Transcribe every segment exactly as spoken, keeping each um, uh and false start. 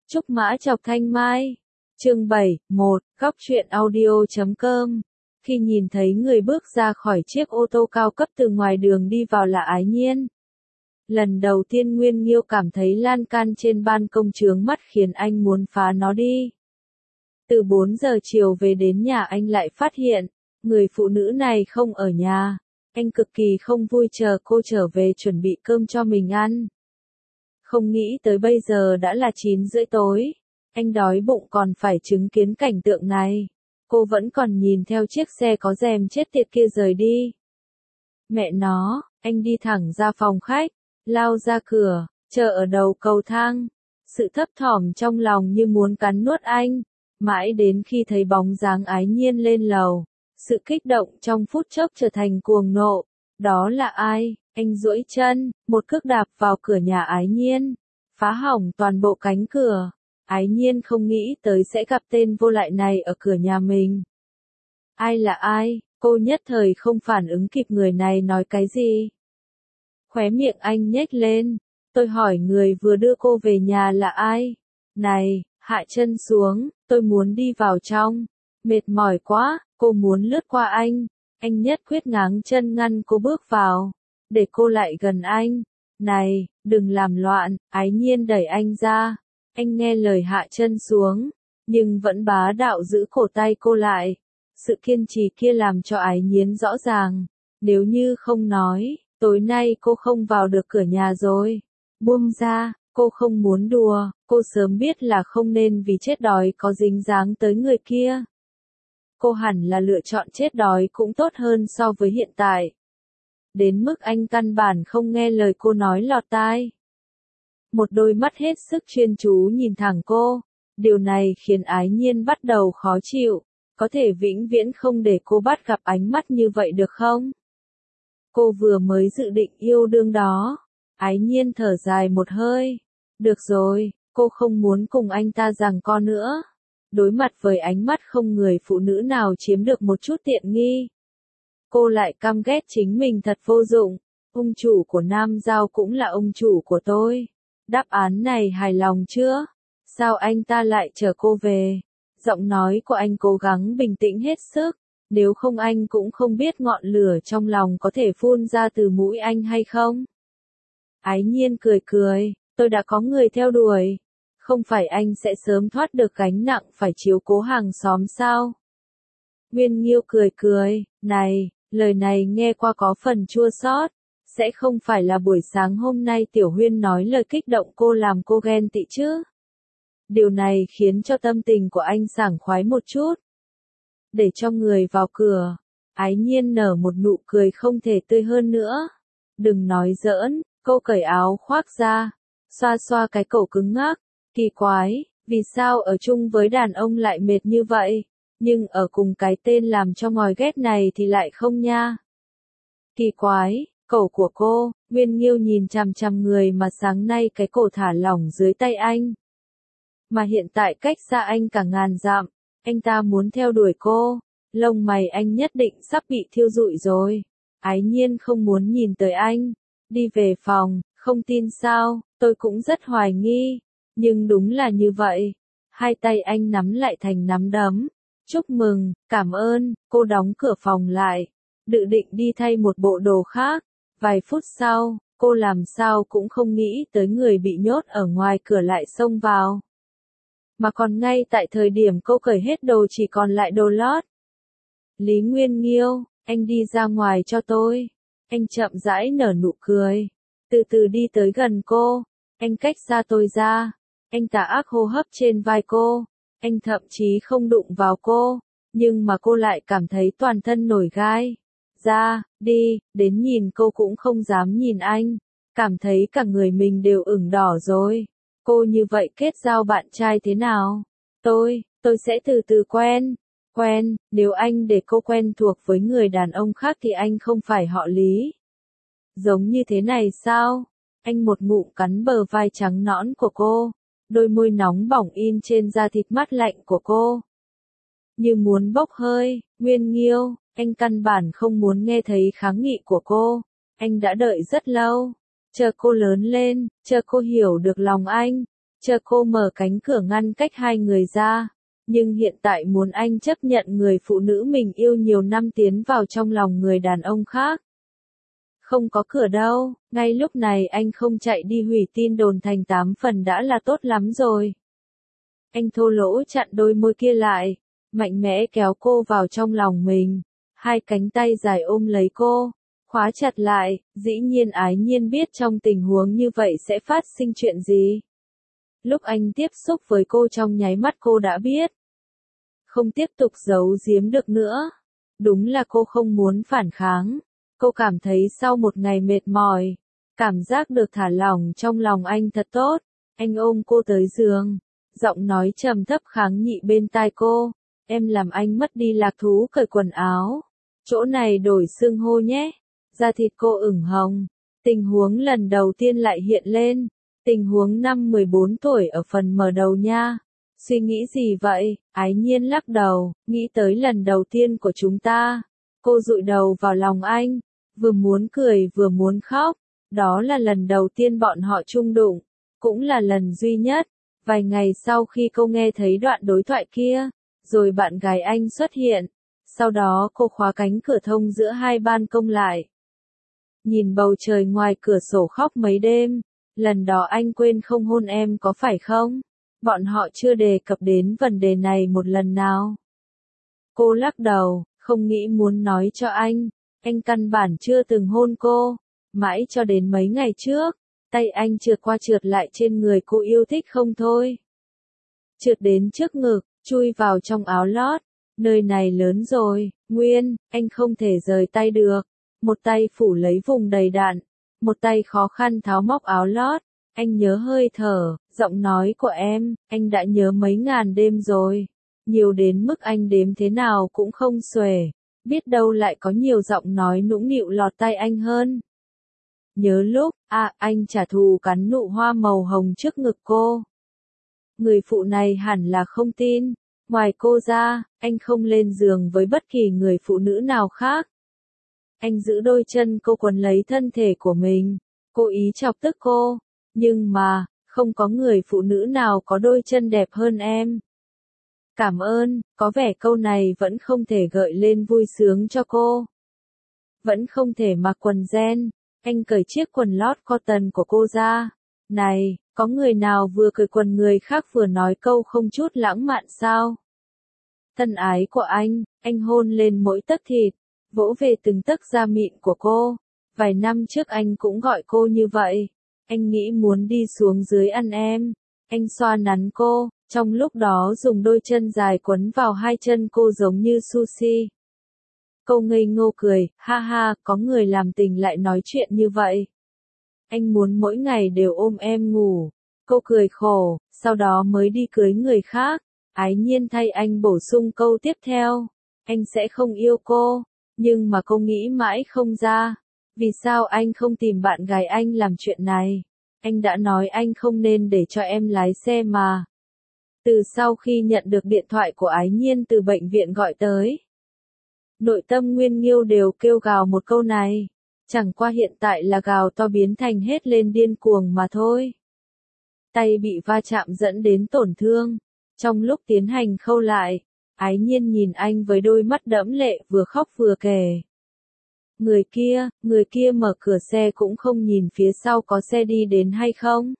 Trúc Mã Chọc Thanh Mai. Chương bảy, một, góc truyện audio chấm com. Khi nhìn thấy người bước ra khỏi chiếc ô tô cao cấp từ ngoài đường đi vào là Ái Nhiên. Lần đầu tiên Nguyên Nghiêu cảm thấy lan can trên ban công chướng mắt khiến anh muốn phá nó đi. Từ bốn giờ chiều về đến nhà anh lại phát hiện, người phụ nữ này không ở nhà. Anh cực kỳ không vui chờ cô trở về chuẩn bị cơm cho mình ăn. Không nghĩ tới bây giờ đã là chín rưỡi tối. Anh đói bụng còn phải chứng kiến cảnh tượng này. Cô vẫn còn nhìn theo chiếc xe có rèm chết tiệt kia rời đi. Mẹ nó, anh đi thẳng ra phòng khách, lao ra cửa, chờ ở đầu cầu thang. Sự thấp thỏm trong lòng như muốn cắn nuốt anh. Mãi đến khi thấy bóng dáng Ái Nhiên lên lầu, sự kích động trong phút chốc trở thành cuồng nộ. Đó là ai? Anh duỗi chân, một cước đạp vào cửa nhà Ái Nhiên, phá hỏng toàn bộ cánh cửa. Ái Nhiên không nghĩ tới sẽ gặp tên vô lại này ở cửa nhà mình. Ai là ai? Cô nhất thời không phản ứng kịp người này nói cái gì. Khóe miệng anh nhếch lên. Tôi hỏi người vừa đưa cô về nhà là ai? Này, hạ chân xuống, tôi muốn đi vào trong. Mệt mỏi quá, cô muốn lướt qua anh. Anh nhất quyết ngáng chân ngăn cô bước vào. Để cô lại gần anh. Này, đừng làm loạn. Ái Nhiên đẩy anh ra. Anh nghe lời hạ chân xuống, nhưng vẫn bá đạo giữ cổ tay cô lại. Sự kiên trì kia làm cho Ái Nhiên rõ ràng. Nếu như không nói, tối nay cô không vào được cửa nhà rồi. Buông ra, cô không muốn đùa, cô sớm biết là không nên vì chết đói có dính dáng tới người kia. Cô hẳn là lựa chọn chết đói cũng tốt hơn so với hiện tại. Đến mức anh căn bản không nghe lời cô nói lọt tai. Một đôi mắt hết sức chuyên chú nhìn thẳng cô. Điều này khiến Ái Nhiên bắt đầu khó chịu. Có thể vĩnh viễn không để cô bắt gặp ánh mắt như vậy được không? Cô vừa mới dự định yêu đương đó. Ái Nhiên thở dài một hơi. Được rồi, cô không muốn cùng anh ta giằng co nữa. Đối mặt với ánh mắt không người phụ nữ nào chiếm được một chút tiện nghi. Cô lại căm ghét chính mình thật vô dụng. Ông chủ của Nam Giao cũng là ông chủ của tôi. Đáp án này hài lòng chưa? Sao anh ta lại chở cô về? Giọng nói của anh cố gắng bình tĩnh hết sức. Nếu không anh cũng không biết ngọn lửa trong lòng có thể phun ra từ mũi anh hay không? Ái Nhiên cười cười. Tôi đã có người theo đuổi. Không phải anh sẽ sớm thoát được gánh nặng phải chiếu cố hàng xóm sao? Nguyên Nghiêu cười cười. Này, lời này nghe qua có phần chua xót. Sẽ không phải là buổi sáng hôm nay Tiểu Huyên nói lời kích động cô làm cô ghen tị chứ? Điều này khiến cho tâm tình của anh sảng khoái một chút. Để cho người vào cửa, Ái Nhiên nở một nụ cười không thể tươi hơn nữa. Đừng nói giỡn, cô cởi áo khoác ra, xoa xoa cái cổ cứng ngắc. Kỳ quái, vì sao ở chung với đàn ông lại mệt như vậy, nhưng ở cùng cái tên làm cho ngòi ghét này thì lại không nha. Kỳ quái. Cổ của cô, Nguyên Nghiêu nhìn chằm chằm người mà sáng nay cái cổ thả lỏng dưới tay anh. Mà hiện tại cách xa anh cả ngàn dặm, anh ta muốn theo đuổi cô, lông mày anh nhất định sắp bị thiêu rụi rồi. Ái Nhiên không muốn nhìn tới anh, đi về phòng, không tin sao, tôi cũng rất hoài nghi, nhưng đúng là như vậy. Hai tay anh nắm lại thành nắm đấm. Chúc mừng, cảm ơn, cô đóng cửa phòng lại, dự định đi thay một bộ đồ khác. Vài phút sau, cô làm sao cũng không nghĩ tới người bị nhốt ở ngoài cửa lại xông vào. Mà còn ngay tại thời điểm cô cởi hết đồ chỉ còn lại đồ lót. Lý Nguyên Nghiêu, anh đi ra ngoài cho tôi. Anh chậm rãi nở nụ cười. Từ từ đi tới gần cô. Anh cách xa tôi ra. Anh tà ác hô hấp trên vai cô. Anh thậm chí không đụng vào cô. Nhưng mà cô lại cảm thấy toàn thân nổi gai. Ra, đi, đến nhìn cô cũng không dám nhìn anh. Cảm thấy cả người mình đều ửng đỏ rồi. Cô như vậy kết giao bạn trai thế nào? Tôi, tôi sẽ từ từ quen. Quen, nếu anh để cô quen thuộc với người đàn ông khác thì anh không phải họ Lý. Giống như thế này sao? Anh một ngụm cắn bờ vai trắng nõn của cô. Đôi môi nóng bỏng in trên da thịt mát lạnh của cô. Như muốn bốc hơi, Nguyên Nghiêu. Anh căn bản không muốn nghe thấy kháng nghị của cô. Anh đã đợi rất lâu. Chờ cô lớn lên, chờ cô hiểu được lòng anh. chờ cô mở cánh cửa ngăn cách hai người ra. Nhưng hiện tại muốn anh chấp nhận người phụ nữ mình yêu nhiều năm tiến vào trong lòng người đàn ông khác. Không có cửa đâu, ngay lúc này anh không chạy đi hủy tin đồn thành tám phần đã là tốt lắm rồi. Anh thô lỗ chặn đôi môi kia lại, mạnh mẽ kéo cô vào trong lòng mình, hai cánh tay dài ôm lấy cô, khóa chặt lại, dĩ nhiên Ái Nhiên biết trong tình huống như vậy sẽ phát sinh chuyện gì. Lúc anh tiếp xúc với cô trong nháy mắt cô đã biết. Không tiếp tục giấu giếm được nữa. Đúng là cô không muốn phản kháng. Cô cảm thấy sau một ngày mệt mỏi, cảm giác được thả lỏng trong lòng anh thật tốt. Anh ôm cô tới giường, giọng nói trầm thấp kháng nghị bên tai cô. Em làm anh mất đi lạc thú, cởi quần áo. Chỗ này đổi xương hô nhé. Da thịt cô ửng hồng. Tình huống lần đầu tiên lại hiện lên. Tình huống năm mười bốn tuổi ở phần mở đầu nha. Suy nghĩ gì vậy? Ái Nhiên lắc đầu, nghĩ tới lần đầu tiên của chúng ta. Cô dụi đầu vào lòng anh, vừa muốn cười vừa muốn khóc. Đó là lần đầu tiên bọn họ chung đụng, cũng là lần duy nhất. Vài ngày sau khi cô nghe thấy đoạn đối thoại kia, rồi bạn gái anh xuất hiện. Sau đó cô khóa cánh cửa thông giữa hai ban công lại. Nhìn bầu trời ngoài cửa sổ khóc mấy đêm. Lần đó anh quên không hôn em có phải không? Bọn họ chưa đề cập đến vấn đề này một lần nào. Cô lắc đầu, không nghĩ muốn nói cho anh. Anh căn bản chưa từng hôn cô. Mãi cho đến mấy ngày trước, tay anh trượt qua trượt lại trên người cô yêu thích không thôi. Trượt đến trước ngực, chui vào trong áo lót. Nơi này lớn rồi, Nguyên, anh không thể rời tay được. Một tay phủ lấy vùng đầy đạn. Một tay khó khăn tháo móc áo lót. Anh nhớ hơi thở, giọng nói của em, anh đã nhớ mấy ngàn đêm rồi. Nhiều đến mức anh đếm thế nào cũng không xuể. Biết đâu lại có nhiều giọng nói nũng nịu lọt tai anh hơn. Nhớ lúc, à, anh trả thù cắn nụ hoa màu hồng trước ngực cô. Người phụ này hẳn là không tin. Ngoài cô ra, anh không lên giường với bất kỳ người phụ nữ nào khác. Anh giữ đôi chân cô quấn lấy thân thể của mình, cố ý chọc tức cô. Nhưng mà, không có người phụ nữ nào có đôi chân đẹp hơn em. Cảm ơn, có vẻ câu này vẫn không thể gợi lên vui sướng cho cô. Vẫn không thể mặc quần jean, anh cởi chiếc quần lót cotton của cô ra. Này, có người nào vừa cởi quần người khác vừa nói câu không chút lãng mạn sao? Thân ái của anh, anh hôn lên mỗi tấc thịt, vỗ về từng tấc da mịn của cô. Vài năm trước anh cũng gọi cô như vậy. Anh nghĩ muốn đi xuống dưới ăn em. Anh xoa nắn cô, trong lúc đó dùng đôi chân dài quấn vào hai chân cô giống như sushi. Cô ngây ngô cười, ha ha, có người làm tình lại nói chuyện như vậy. Anh muốn mỗi ngày đều ôm em ngủ. Cô cười khổ, sau đó mới đi cưới người khác. Ái Nhiên thay anh bổ sung câu tiếp theo. Anh sẽ không yêu cô. Nhưng mà cô nghĩ mãi không ra. Vì sao anh không tìm bạn gái anh làm chuyện này? Anh đã nói anh không nên để cho em lái xe mà. Từ sau khi nhận được điện thoại của Ái Nhiên từ bệnh viện gọi tới, nội tâm Nguyên Nghiêu đều kêu gào một câu này. Chẳng qua hiện tại là gào to biến thành hết lên điên cuồng mà thôi. Tay bị va chạm dẫn đến tổn thương. Trong lúc tiến hành khâu lại, Ái Nhiên nhìn anh với đôi mắt đẫm lệ vừa khóc vừa kể. Người kia, người kia mở cửa xe cũng không nhìn phía sau có xe đi đến hay không.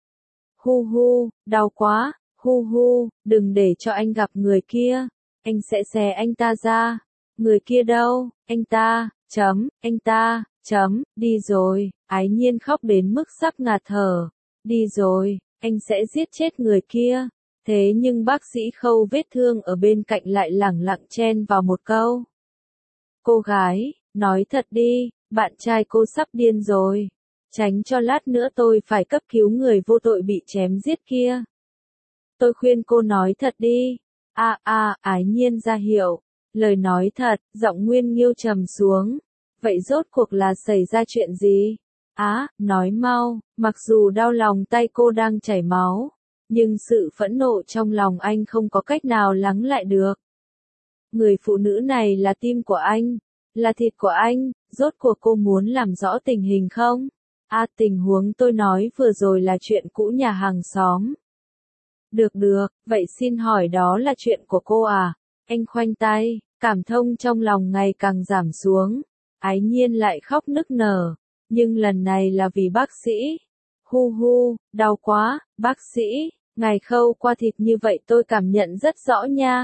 Hu hu, đau quá, hu hu, đừng để cho anh gặp người kia. Anh sẽ xé anh ta ra. Người kia đâu, anh ta, chấm, anh ta, chấm, đi rồi. Ái Nhiên khóc đến mức sắp ngạt thở. Đi rồi, anh sẽ giết chết người kia. Thế nhưng bác sĩ khâu vết thương ở bên cạnh lại lẳng lặng chen vào một câu. Cô gái, nói thật đi, bạn trai cô sắp điên rồi. Tránh cho lát nữa tôi phải cấp cứu người vô tội bị chém giết kia. Tôi khuyên cô nói thật đi. A a, Ái Nhiên ra hiệu. Lời nói thật, giọng Nguyên Nghiêu trầm xuống. Vậy rốt cuộc là xảy ra chuyện gì? Á, nói mau, mặc dù đau lòng tay cô đang chảy máu. Nhưng sự phẫn nộ trong lòng anh không có cách nào lắng lại được. Người phụ nữ này là tim của anh, là thịt của anh, rốt cuộc cô muốn làm rõ tình hình không? À, tình huống tôi nói vừa rồi là chuyện cũ nhà hàng xóm. Được được, vậy xin hỏi đó là chuyện của cô à? Anh khoanh tay, cảm thông trong lòng ngày càng giảm xuống. Ái Nhiên lại khóc nức nở, nhưng lần này là vì bác sĩ. Hu hu, đau quá, bác sĩ, ngài khâu qua thịt như vậy tôi cảm nhận rất rõ nha.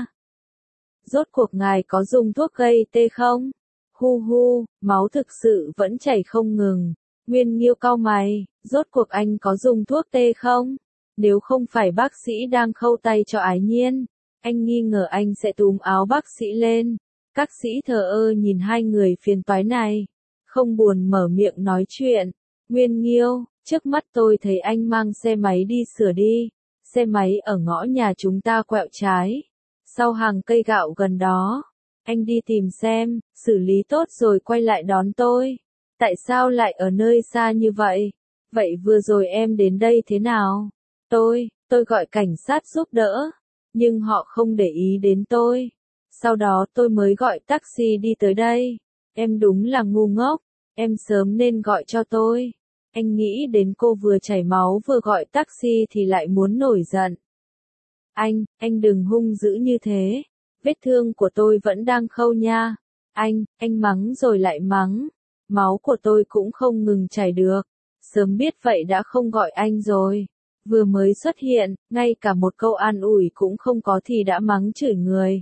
Rốt cuộc ngài có dùng thuốc gây tê không? Hu hu, máu thực sự vẫn chảy không ngừng. Nguyên Nghiêu cau mày, rốt cuộc anh có dùng thuốc tê không? Nếu không phải bác sĩ đang khâu tay cho Ái Nhiên, anh nghi ngờ anh sẽ túm áo bác sĩ lên. Các sĩ thờ ơ nhìn hai người phiền toái này, không buồn mở miệng nói chuyện. Nguyên Nghiêu, trước mắt tôi thấy anh mang xe máy đi sửa đi. Xe máy ở ngõ nhà chúng ta quẹo trái, sau hàng cây gạo gần đó. Anh đi tìm xem, xử lý tốt rồi quay lại đón tôi. Tại sao lại ở nơi xa như vậy? Vậy vừa rồi em đến đây thế nào? Tôi, tôi gọi cảnh sát giúp đỡ, nhưng họ không để ý đến tôi. Sau đó tôi mới gọi taxi đi tới đây. Em đúng là ngu ngốc, em sớm nên gọi cho tôi. Anh nghĩ đến cô vừa chảy máu vừa gọi taxi thì lại muốn nổi giận. Anh, anh đừng hung dữ như thế. Vết thương của tôi vẫn đang khâu nha. Anh, anh mắng rồi lại mắng. Máu của tôi cũng không ngừng chảy được. Sớm biết vậy đã không gọi anh rồi. Vừa mới xuất hiện, ngay cả một câu an ủi cũng không có thì đã mắng chửi người.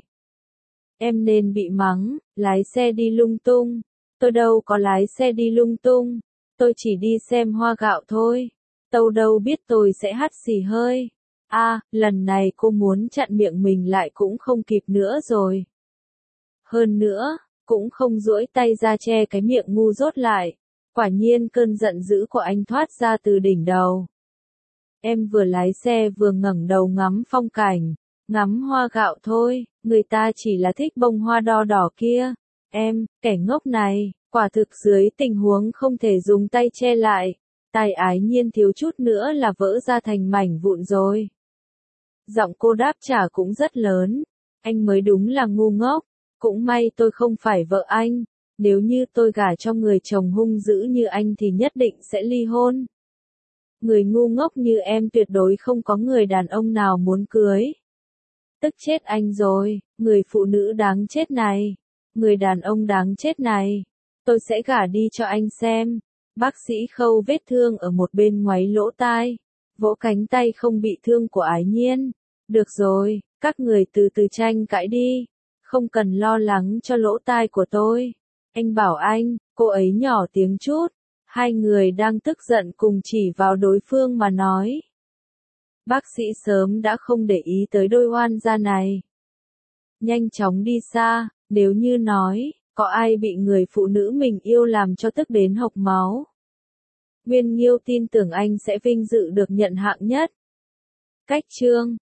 Em nên bị mắng, lái xe đi lung tung. Tôi đâu có lái xe đi lung tung. Tôi chỉ đi xem hoa gạo thôi. Tâu đâu biết tôi sẽ hắt xì hơi. A, à, lần này cô muốn chặn miệng mình lại cũng không kịp nữa rồi. Hơn nữa, cũng không duỗi tay ra che cái miệng ngu dốt lại. Quả nhiên cơn giận dữ của anh thoát ra từ đỉnh đầu. Em vừa lái xe vừa ngẩng đầu ngắm phong cảnh, ngắm hoa gạo thôi, người ta chỉ là thích bông hoa đo đỏ kia. Em, kẻ ngốc này, quả thực dưới tình huống không thể dùng tay che lại, tai Ái Nhiên thiếu chút nữa là vỡ ra thành mảnh vụn rồi. Giọng cô đáp trả cũng rất lớn, anh mới đúng là ngu ngốc, cũng may tôi không phải vợ anh, nếu như tôi gả cho người chồng hung dữ như anh thì nhất định sẽ ly hôn. Người ngu ngốc như em tuyệt đối không có người đàn ông nào muốn cưới. Tức chết anh rồi, người phụ nữ đáng chết này, người đàn ông đáng chết này, tôi sẽ gả đi cho anh xem. Bác sĩ khâu vết thương ở một bên ngoáy lỗ tai, vỗ cánh tay không bị thương của Ái Nhiên. Được rồi, các người từ từ tranh cãi đi, không cần lo lắng cho lỗ tai của tôi. Anh bảo anh, cô ấy nhỏ tiếng chút. Hai người đang tức giận cùng chỉ vào đối phương mà nói. Bác sĩ sớm đã không để ý tới đôi oan gia này. Nhanh chóng đi xa, nếu như nói, có ai bị người phụ nữ mình yêu làm cho tức đến hộc máu. Nguyên Nghiêu tin tưởng anh sẽ vinh dự được nhận hạng nhất. Cách chương